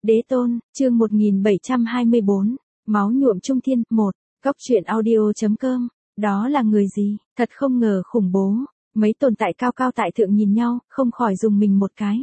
Đế tôn, chương 1724, máu nhuộm trung thiên, 1, góc truyện audio.com, đó là người gì, thật không ngờ khủng bố, mấy tồn tại cao cao tại thượng nhìn nhau, không khỏi dùng mình một cái.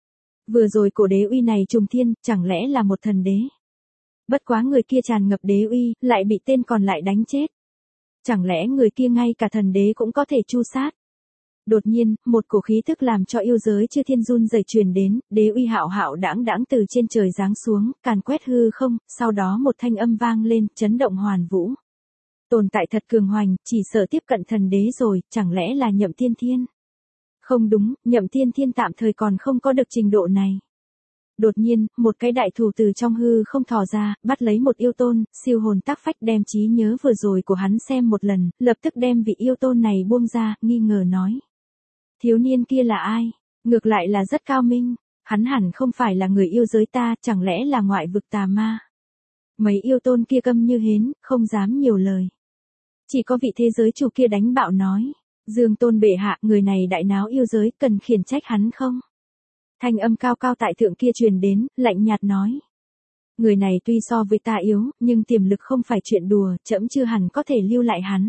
Vừa rồi cổ đế uy này trùng thiên, chẳng lẽ là một thần đế? Bất quá người kia tràn ngập đế uy, lại bị tên còn lại đánh chết. Chẳng lẽ người kia ngay cả thần đế cũng có thể tru sát? Đột nhiên, một cổ khí tức làm cho yêu giới chư thiên run rẩy truyền đến, đế uy hạo hạo đãng đãng từ trên trời giáng xuống, càn quét hư không, sau đó một thanh âm vang lên, chấn động hoàn vũ. Tồn tại thật cường hoành, chỉ sợ tiếp cận thần đế rồi, chẳng lẽ là Nhậm Tiên Thiên? Không đúng, Nhậm Tiên Thiên tạm thời còn không có được trình độ này. Đột nhiên, một cái đại thủ từ trong hư không thò ra, bắt lấy một yêu tôn, siêu hồn tác phách đem trí nhớ vừa rồi của hắn xem một lần, lập tức đem vị yêu tôn này buông ra, nghi ngờ nói. Thiếu niên kia là ai? Ngược lại là rất cao minh, hắn hẳn không phải là người yêu giới ta, chẳng lẽ là ngoại vực tà ma? Mấy yêu tôn kia câm như hến, không dám nhiều lời. Chỉ có vị thế giới chủ kia đánh bạo nói, Dương Tôn bệ hạ, người này đại náo yêu giới, cần khiển trách hắn không? Thanh âm cao cao tại thượng kia truyền đến, lạnh nhạt nói. Người này tuy so với ta yếu, nhưng tiềm lực không phải chuyện đùa, trẫm chưa hẳn có thể lưu lại hắn.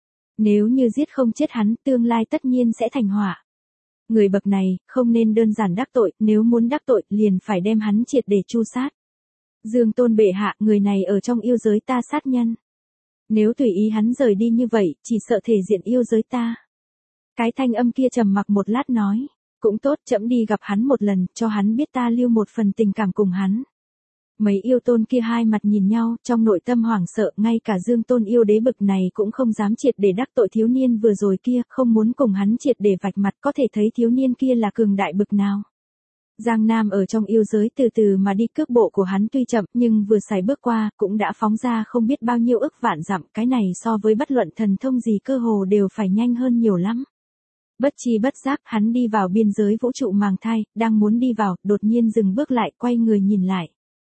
Nếu như giết không chết hắn, tương lai tất nhiên sẽ thành họa. Người bậc này, không nên đơn giản đắc tội, nếu muốn đắc tội, liền phải đem hắn triệt để tru sát. Dương Tôn bệ hạ, người này ở trong yêu giới ta sát nhân. Nếu tùy ý hắn rời đi như vậy, chỉ sợ thể diện yêu giới ta. Cái thanh âm kia trầm mặc một lát nói. Cũng tốt, trẫm đi gặp hắn một lần, cho hắn biết ta lưu một phần tình cảm cùng hắn. Mấy yêu tôn kia hai mặt nhìn nhau, trong nội tâm hoảng sợ, ngay cả Dương Tôn yêu đế bực này cũng không dám triệt để đắc tội thiếu niên vừa rồi kia, không muốn cùng hắn triệt để vạch mặt, có thể thấy thiếu niên kia là cường đại bực nào. Giang Nam ở trong yêu giới từ từ mà đi, cước bộ của hắn tuy chậm, nhưng vừa xài bước qua, cũng đã phóng ra không biết bao nhiêu ức vạn dặm, cái này so với bất luận thần thông gì cơ hồ đều phải nhanh hơn nhiều lắm. Bất chi bất giác, hắn đi vào biên giới vũ trụ màng thai, đang muốn đi vào, đột nhiên dừng bước lại, quay người nhìn lại.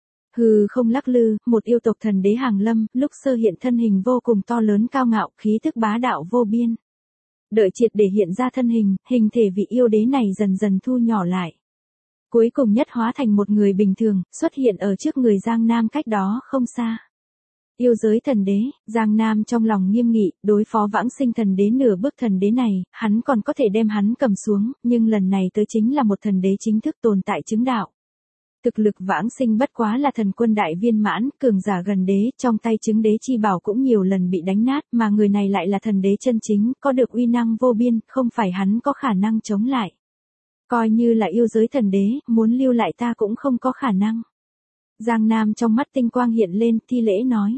Hừ không lắc lư, một yêu tộc thần đế hàng lâm, lúc sơ hiện thân hình vô cùng to lớn cao ngạo, khí thức bá đạo vô biên. Đợi triệt để hiện ra thân hình, hình thể vị yêu đế này dần dần thu nhỏ lại. Cuối cùng nhất hóa thành một người bình thường, xuất hiện ở trước người Giang Nam cách đó không xa. Yêu giới thần đế, Giang Nam trong lòng nghiêm nghị, đối phó vãng sinh thần đế nửa bước thần đế này, hắn còn có thể đem hắn cầm xuống, nhưng lần này tới chính là một thần đế chính thức tồn tại chứng đạo. Thực lực vãng sinh bất quá là thần quân đại viên mãn, cường giả gần đế, trong tay chứng đế chi bảo cũng nhiều lần bị đánh nát, mà người này lại là thần đế chân chính, có được uy năng vô biên, không phải hắn có khả năng chống lại. Coi như là yêu giới thần đế, muốn lưu lại ta cũng không có khả năng. Giang Nam trong mắt tinh quang hiện lên, thi lễ nói.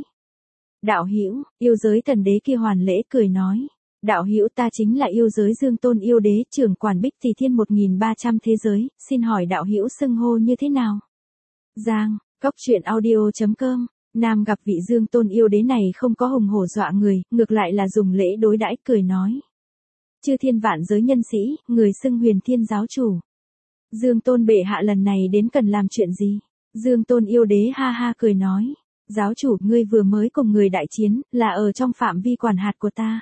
Đạo hữu, yêu giới thần đế kia hoàn lễ cười nói. Đạo hữu, ta chính là yêu giới Dương Tôn yêu đế, trưởng quản Bích Thì Thiên 1300 thế giới, xin hỏi đạo hữu xưng hô như thế nào? Giang, góc truyện audio.com, Nam gặp vị Dương Tôn yêu đế này không có hùng hổ dọa người, ngược lại là dùng lễ đối đãi, cười nói. Chư thiên vạn giới nhân sĩ, người xưng Huyền Thiên giáo chủ. Dương Tôn bệ hạ lần này đến cần làm chuyện gì? Dương Tôn yêu đế ha ha cười nói. Giáo chủ, ngươi vừa mới cùng người đại chiến, là ở trong phạm vi quản hạt của ta.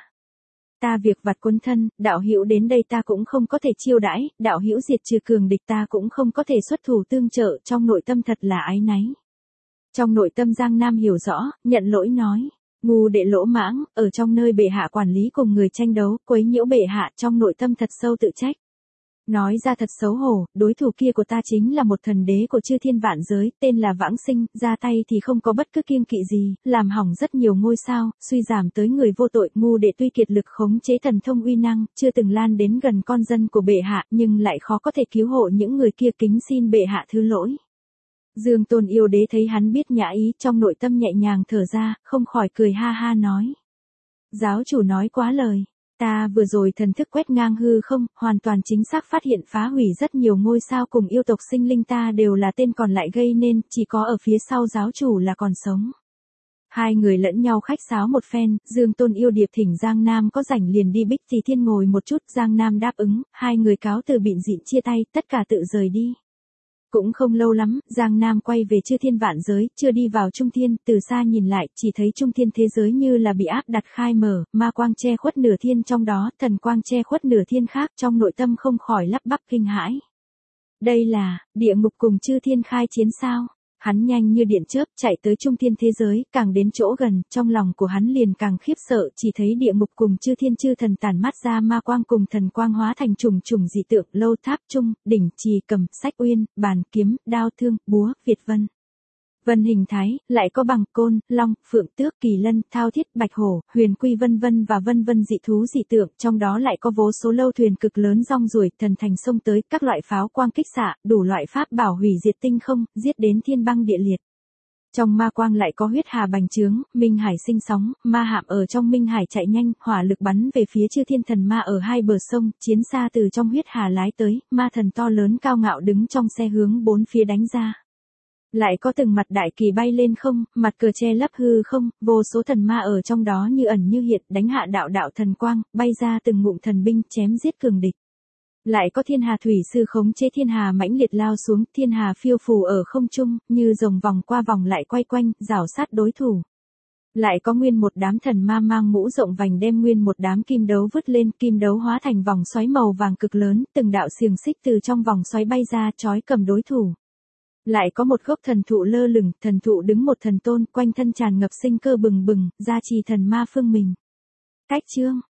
Ta việc vặt quân thân, đạo hữu đến đây ta cũng không có thể chiêu đãi, đạo hữu diệt trừ cường địch ta cũng không có thể xuất thủ tương trợ, trong nội tâm thật là áy náy. Trong nội tâm Giang Nam hiểu rõ, nhận lỗi nói. Ngu đệ lỗ mãng, ở trong nơi bệ hạ quản lý cùng người tranh đấu, quấy nhiễu bệ hạ, trong nội tâm thật sâu tự trách. Nói ra thật xấu hổ, đối thủ kia của ta chính là một thần đế của chư thiên vạn giới, tên là Vãng Sinh, ra tay thì không có bất cứ kiêng kỵ gì, làm hỏng rất nhiều ngôi sao, suy giảm tới người vô tội. Ngu đệ tuy kiệt lực khống chế thần thông uy năng, chưa từng lan đến gần con dân của bệ hạ, nhưng lại khó có thể cứu hộ những người kia, kính xin bệ hạ thứ lỗi. Dương Tôn yêu đế thấy hắn biết nhã ý, trong nội tâm nhẹ nhàng thở ra, không khỏi cười ha ha nói. Giáo chủ nói quá lời. Ta vừa rồi thần thức quét ngang hư không, hoàn toàn chính xác phát hiện phá hủy rất nhiều ngôi sao cùng yêu tộc sinh linh ta đều là tên còn lại gây nên, chỉ có ở phía sau giáo chủ là còn sống. Hai người lẫn nhau khách sáo một phen, Dương Tôn yêu điệp thỉnh Giang Nam có rảnh liền đi Bích Thì Thiên ngồi một chút, Giang Nam đáp ứng, hai người cáo từ bịn dịn chia tay, tất cả tự rời đi. Cũng không lâu lắm, Giang Nam quay về chư thiên vạn giới, chưa đi vào trung thiên, từ xa nhìn lại, chỉ thấy trung thiên thế giới như là bị áp đặt khai mở, ma quang che khuất nửa thiên trong đó, thần quang che khuất nửa thiên khác, trong nội tâm không khỏi lắp bắp kinh hãi. Đây là, địa ngục cùng chư thiên khai chiến sao? Hắn nhanh như điện chớp chạy tới trung thiên thế giới, càng đến chỗ gần, trong lòng của hắn liền càng khiếp sợ, chỉ thấy địa ngục cùng chư thiên chư thần tản mát ra ma quang cùng thần quang hóa thành trùng trùng dị tượng, lâu tháp trung, đỉnh, trì, cầm, sách uyên, bàn, kiếm, đao thương, búa, Việt vân. Vân hình thái, lại có bằng, côn, long, phượng tước, kỳ lân, thao thiết, bạch hổ, huyền quy vân vân và vân vân dị thú dị tượng, trong đó lại có vô số lâu thuyền cực lớn rong ruổi, thần thành sông tới, các loại pháo quang kích xạ, đủ loại pháp bảo hủy diệt tinh không, giết đến thiên băng địa liệt. Trong ma quang lại có huyết hà bành trướng, minh hải sinh sóng, ma hạm ở trong minh hải chạy nhanh, hỏa lực bắn về phía chư thiên thần ma ở hai bờ sông, chiến xa từ trong huyết hà lái tới, ma thần to lớn cao ngạo đứng trong xe hướng bốn phía đánh ra. Lại có từng mặt đại kỳ bay lên không, mặt cờ che lấp hư không, vô số thần ma ở trong đó như ẩn như hiện, đánh hạ đạo đạo thần quang, bay ra từng ngụm thần binh, chém giết cường địch. Lại có thiên hà thủy sư khống chế thiên hà mãnh liệt lao xuống, thiên hà phiêu phù ở không trung, như rồng vòng qua vòng lại quay quanh, rảo sát đối thủ. Lại có nguyên một đám thần ma mang mũ rộng vành đem nguyên một đám kim đấu vứt lên, kim đấu hóa thành vòng xoáy màu vàng cực lớn, từng đạo xiềng xích từ trong vòng xoáy bay ra trói cầm đối thủ. Lại có một gốc thần thụ lơ lửng, thần thụ đứng một thần tôn, quanh thân tràn ngập sinh cơ bừng bừng, gia trì thần ma phương mình. Cách chương